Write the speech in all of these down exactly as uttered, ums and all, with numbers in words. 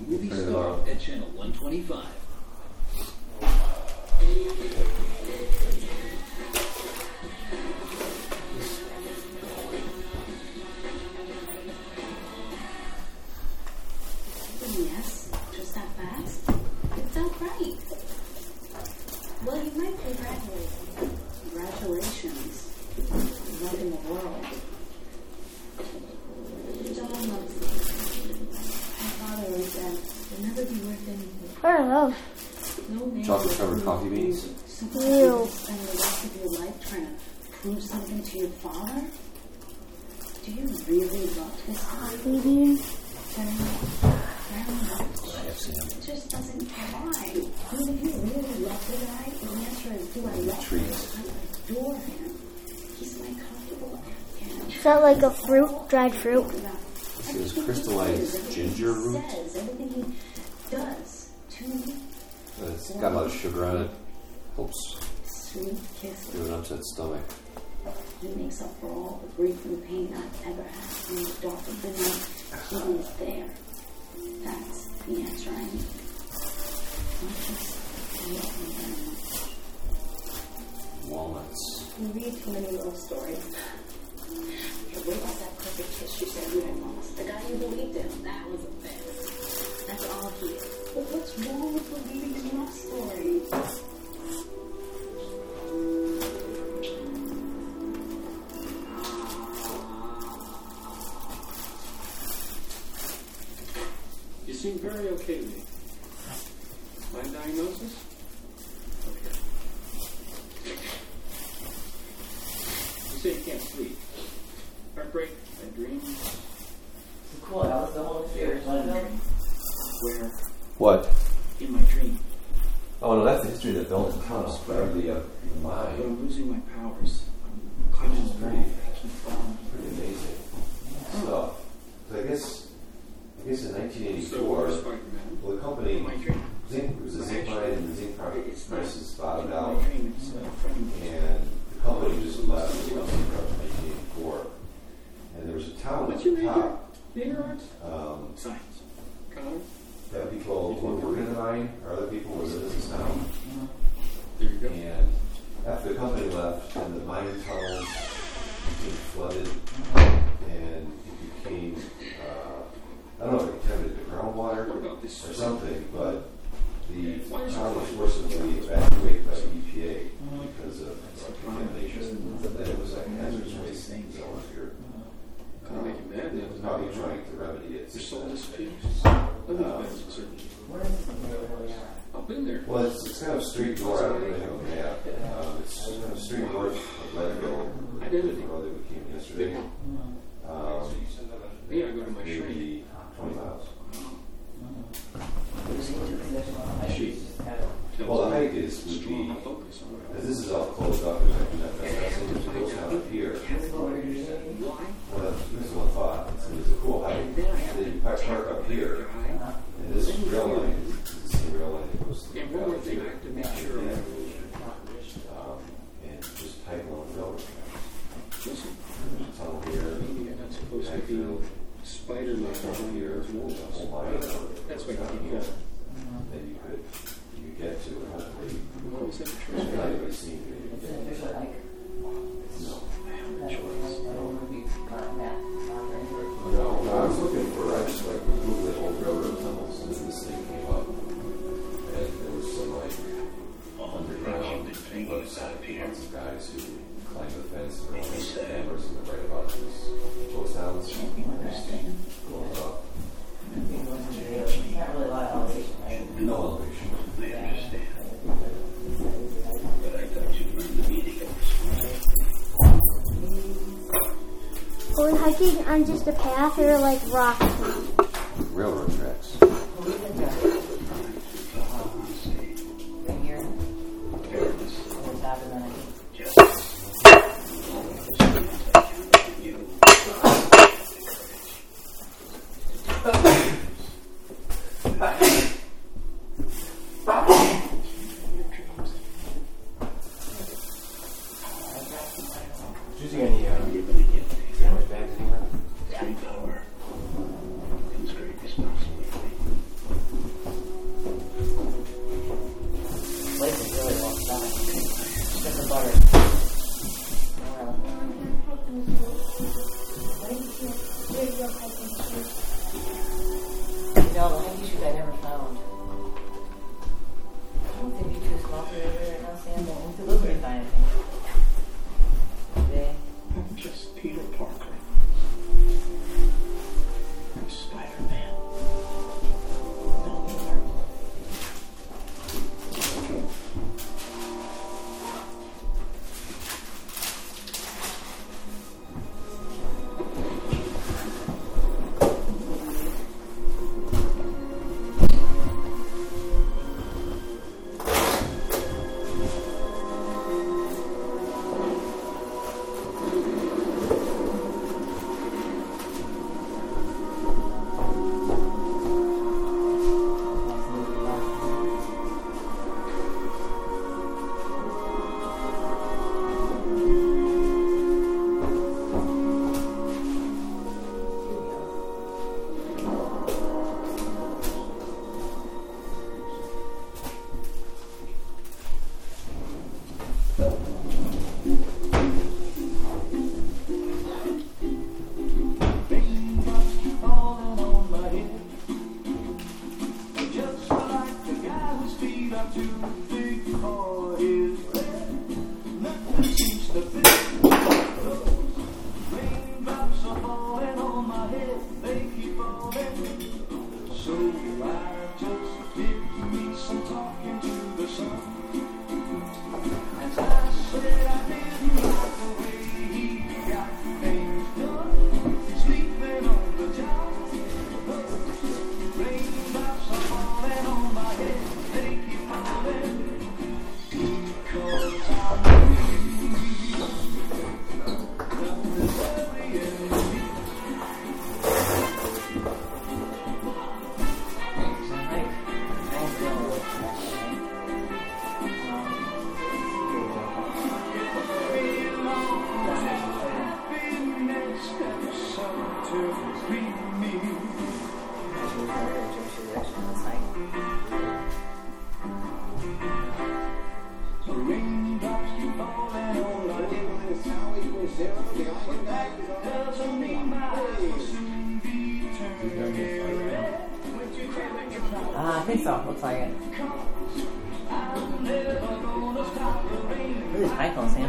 Movie Star at channel one twenty-five. Yes, just that fast? It's all right. Well, you might congratulate me. Congratulations. Rocking the world. John loves you. My father always said, you'll never be worth anything. I don't know. No man Chocolate covered coffee beans. Sometimes you spend the rest of your life trying to prove something to your father? Do you really love his Coffee beans? Very much. It just doesn't apply. I mean, if you really love the guy, the answer is, do I love him? I adore him. He's my comfortable and Is that like a fruit? Dried fruit? This is crystallized ginger root. Everything he does to me. It's got a lot of sugar on it. Helps Sweet kisses. give an upset stomach. He makes up for all the grief and pain I've ever had in the dark of the night. He is there. That's the answer I need. I just love him very much. Walnuts. You read too many little stories. Okay, what about that perfect kiss you said you had lost? The guy you believed in, that was a fail. That's all he is. But what's wrong with believing in love stories? You seem very okay to me. My diagnosis? Okay. You say you can't sleep. Heartbreak, bad dreams. Cool, that was the whole experience. Where? What? In my dream. Oh no, that's the history of the film. Comes from the uh, But mind. I'm losing my powers. I'm clutching the Pretty, I keep falling. pretty amazing stuff. So I guess, I guess in nineteen So, eighty-four, Spider-Man. well, the company In my dream. zinc it was a zinc mine, and the zinc It's not. prices bottomed In out, my dream, it's uh, from and the company just left in nineteen eighty-four. And there was a town at What's your the major? top. Major arts? Um, Science. Connor? that people who were working in the mine, or other people were in this town. There you go. And after the company left, and the mine tunnels became flooded, and it became, uh, I don't know if it contaminated the groundwater What about this? or something, but the town was forcibly evacuated by the E P A because of contamination. That it was like a hazardous waste zone here. Kind of make you mad. It was probably trying to remedy it. Your soul disappears. Let me bet it's certain. I've been there. Well, it's, it's kind of straight north. I don't really have a map. Um, it's kind of straight north of Leadville. Identity. The road that we came yesterday. Um, Yeah, I go to my shrink. maybe twenty miles. She. Well, the hike is would be, Focus on it. because this is all closed up. There's actually not that fast. It goes down up here. Why? Well, this is one thought. It's, it's a cool hike. Then you park park up here, and this rail line is the same rail line that goes to the And one more thing, I have to make sure. Yeah. Um, and just hike along the railroad tracks. Listen, There's a tunnel here. maybe you're not supposed to be Spider-Man on your walls. That's why you keep going. That you could you get to and hopefully You always have a it's choice. not even seen it. No. No, I was looking for I just like Googled old railroad tunnels and then this thing came up. And there was some like underground lots of guys who climbed the fence and all these cameras and write about these ghost towns going up. No elevation. I understand. But I thought you'd learn the meaning of Are we hiking on just a path or like rocks? Railroad tracks. Did you see any uh, sandwich bags anywhere? Great power comes great responsibility. Ah, I think so. Looks like it. Look at these iPhones, Sam.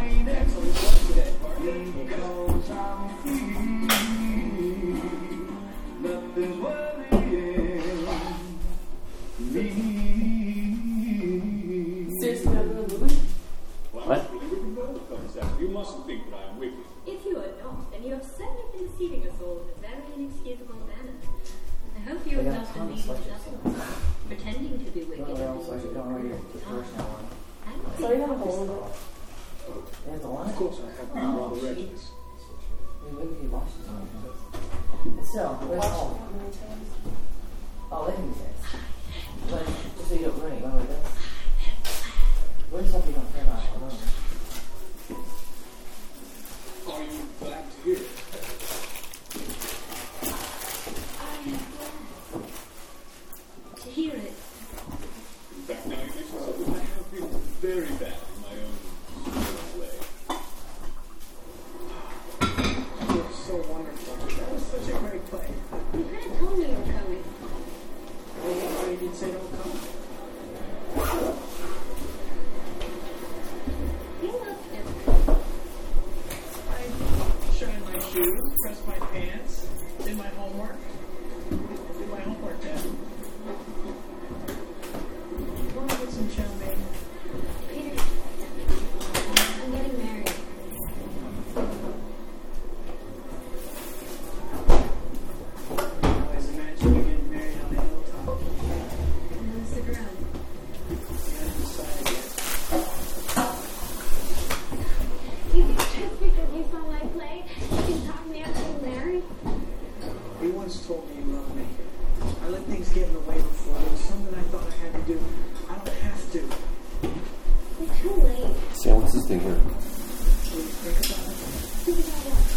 Seriously, not in the movie? What? You mustn't think that I am wicked. If you are not, then you have certainly been deceiving us all in a very inexcusable manner. I hope you They have got not a ton been of reading switches. just pretending to be wicked. Well, they also actually don't know your original one. So you have a hole in it. There's the one? Of course, I have been Oh, rather gee. reckless. Maybe if you watch it something. But still, where's all? Oh, they can be fixed. But just so you don't ruin it, you want to do this? Where's stuff you don't care about? I don't know. Are you glad to hear it? To hear it. In fact, now you mention something, I have been very bad in my own small way. It was so wonderful. That was such a great play. You could have told me you were coming. Well, why did you say don't come? You look different. I shined my shoes, pressed my pants, did my homework. Did my homework, Dad. Want to get some chow mein? Peter, I'm getting married. I always imagined you getting married on a hilltop. I'm gonna stick around. You haven't decided yet. You think just because you saw my play, you can talk me up getting married? You once told me you loved me. I let things get in the way before. There was something I thought I had to do. I don't have to. It's too late. Sam, what's this thing here? Will you think about it? Think about what?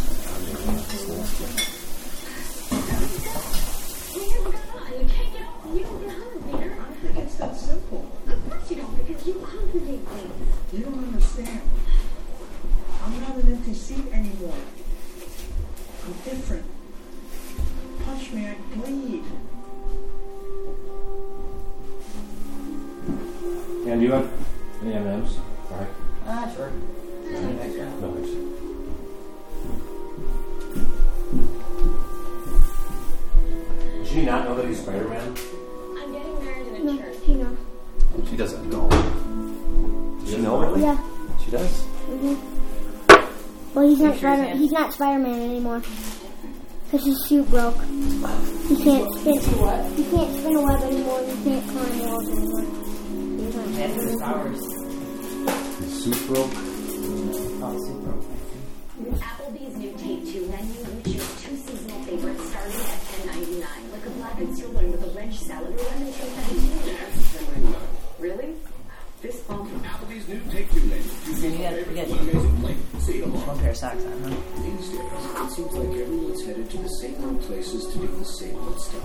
Peter, God, you can't get off. You don't get home, Peter. I think it's that simple. Of course you don't, because you complicate things. You don't understand. I'm not an empty seat anymore. I'm different. Punch me, I bleed. Yeah, do you have any M and M's? Alright. Ah, sure. Any extra? No, thanks. Does she not know that he's Spider-Man? I'm getting married in a No, church. he knows. She doesn't know. Does she know, really? Yeah. She does? Mm-hmm. Well, he's not You sure, Spider. Sam? He's not Spider-Man anymore. Cause his suit broke. He can't spin. He can't spin a web anymore. He can't climb walls anymore. He's not And his powers. His suit broke? Oh, super. Applebee's new Take Two menu, which is two seasonal favorites starting at ten ninety-nine, like a black and sirloin with a wedge salad or lemon shake seventeen. Really? This bump. Applebee's new Take Two menu. So you got, you got One amazing plate. See you tomorrow. one pair of socks on, huh? These days, it seems like everyone's headed to the same old places to do the same old stuff.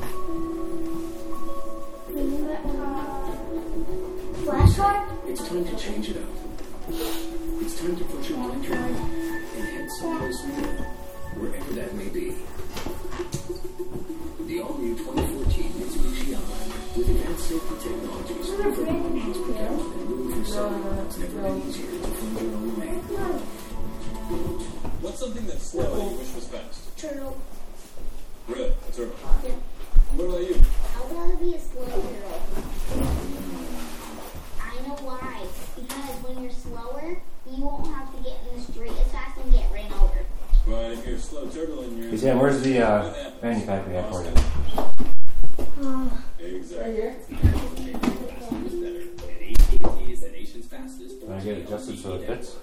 Flashcard? It's time to change it up. It's time to put your blinker on and head someplace new, wherever that may be. The all-new twenty fourteen Mitsubishi Outlander. With advanced safety technologies, informations protect and move yourself. It's never been easier to find your own man. What's something that's slow that you wish was fast? Turtle. Really? A turtle? Yeah. What about you? I'd rather be a slow turtle. I know why. Because when you're slower, you won't have to get in the street as fast and get ran over. But if you're a slow turtle and you're... He's saying, where's the uh, manufacturing at for you? Uh, Exactly. Right here. is the nation's fastest. Can I get it adjusted so it fits?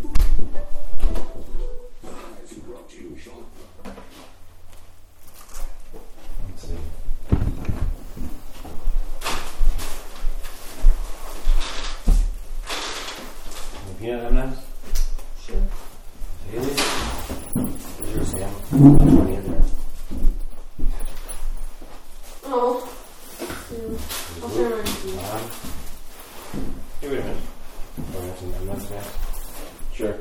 Let's see. Any peanut M and M's? Sure. Haley? Where's yours, Sam? Which one is there? Oh. I'll turn on you. Um, hey, wait a minute. Oh, we have some M and M's next? Sure.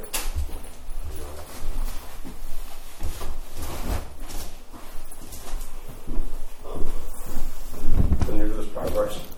Then there goes progress.